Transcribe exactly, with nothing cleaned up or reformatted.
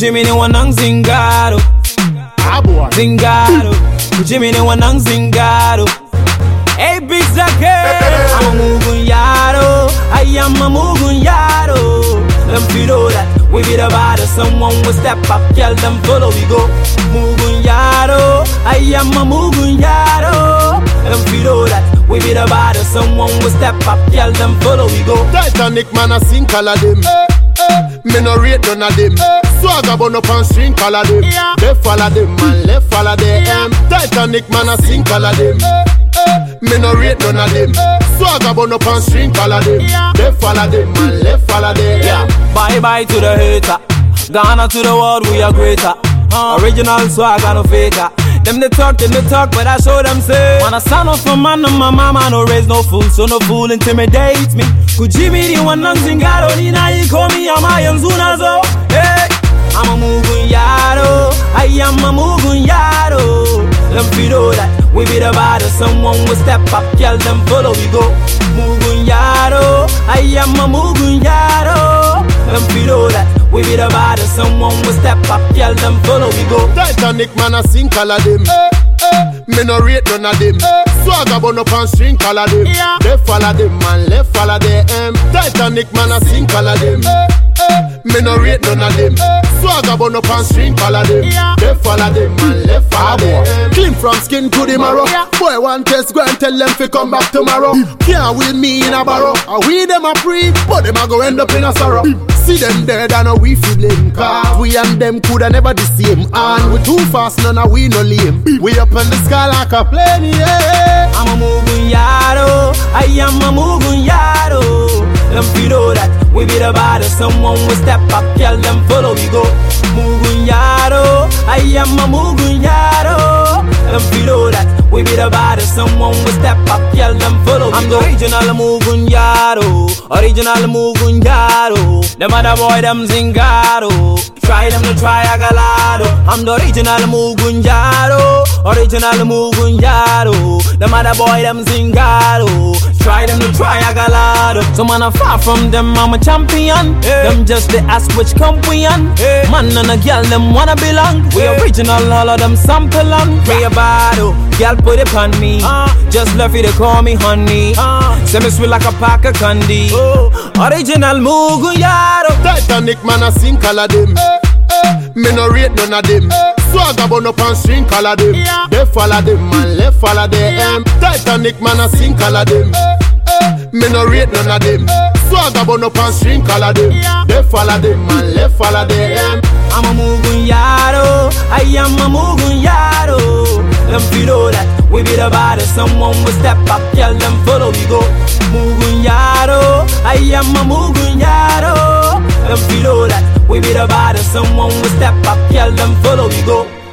Kujimini wanang zingaro. Ah boy. Zingaro. Kujimini wanang zingaro. Hey Big Zake, I'm a Mugun Yaro. I am a Mugun Yaro. Them feel that we be the body. Someone will step up, tell them follow we go. Mugun Yaro. I am a Mugun Yaro. Them feel that we be the body. Someone will step up, tell them follow we go. Titanic man a sink all of them. Eh, eh. Me no rate none of them. Eh. Swagger bun up and string all of them. Yeah. Left all of them and left all of them. Yeah. Titanic man a sink all of them. Eh. Me no rate none of them. Swagger bun up and string all of them. Left all of them and left all of them. Yeah. Bye bye to the hater. Ghana to the world, we are greater. Uh, original swagger, no faker. Them they talk, them they talk, but I show them say. When I stand up for man and my mama, no raise no fool, so no fool intimidate me. Kujimini wanang zingaro, ni na ikomi ama yanzunazo. Hey, I'm a Mugun Yaro. I am a Mugun Yaro. Them feel that we be the body. Someone will step up, tell them follow we go. Mugun Yaro. I am a Mugun Yaro. Them feel that we be the body. Someone will step up, tell them follow we go. Titanic man a sink all of them. Eh, eh. Me no rate none of them. Eh. Swagger bun up and string all of them. Yeah. Left all of them and left all of them. Titanic man a sink all of them. Eh, eh. Me no rate none of them. Eh. Swagger bun up and string all of them. Yeah. Left all of them and left all of them. Clean from skin to the marrow. Yeah. Boy one test go and tell them fi come back tomorrow. Can't with me in a barrow. And we them a free, but them a go end up in a sorrow. See them dead and we feeling. Cause we and them coulda never the same. And we too fast, none of we no lame. We up in the sky like a plane, yeah. I'm a Mugun Yaro. I am a Mugun Yaro. Them feel that we be the body. Someone will step up, tell them follow we go. Mugun Yaro. I am a Mugun Yaro. Them feel that we be the body. Someone will step up, tell them follow we go. I'm the original Mugun Yaro. Original Mugun Yaro. Them other boy them zingaro. Try them to try a galado. I'm the original Mugun Yaro. Original Mugun Yaro. Them other boy them zingaro. Try them to try a galado. So man I'm far from them, I'm a champion. Hey. Them just they ask which camp we on. Hey. Man and a girl them wanna belong. We hey. Original, all of them sample on. Pray about it, girl put it on me. uh. Just love you to call me honey. uh. Say me sweet like a pack of candy. oh. Original Mugun Yaro. Titanic man a sink all of them. Eh, eh. Me no rate none of them. Eh. Swagger bun up and string all of them. Yeah. Left all of them and left all of them. Yeah. Titanic man a sink all of them. Eh, eh. Me no rate none of them. Eh. Swagger bun up and string all of them. Yeah. Left all of them and left all of them. I'm a Mugun Yaro. I am a Mugun Yaro. Them feel that we be the body. Someone will step up, tell them follow we go. Mugun Yaro. I am a Mugun Yaro. Them feel that we be the body. Someone will step up, tell them follow we go.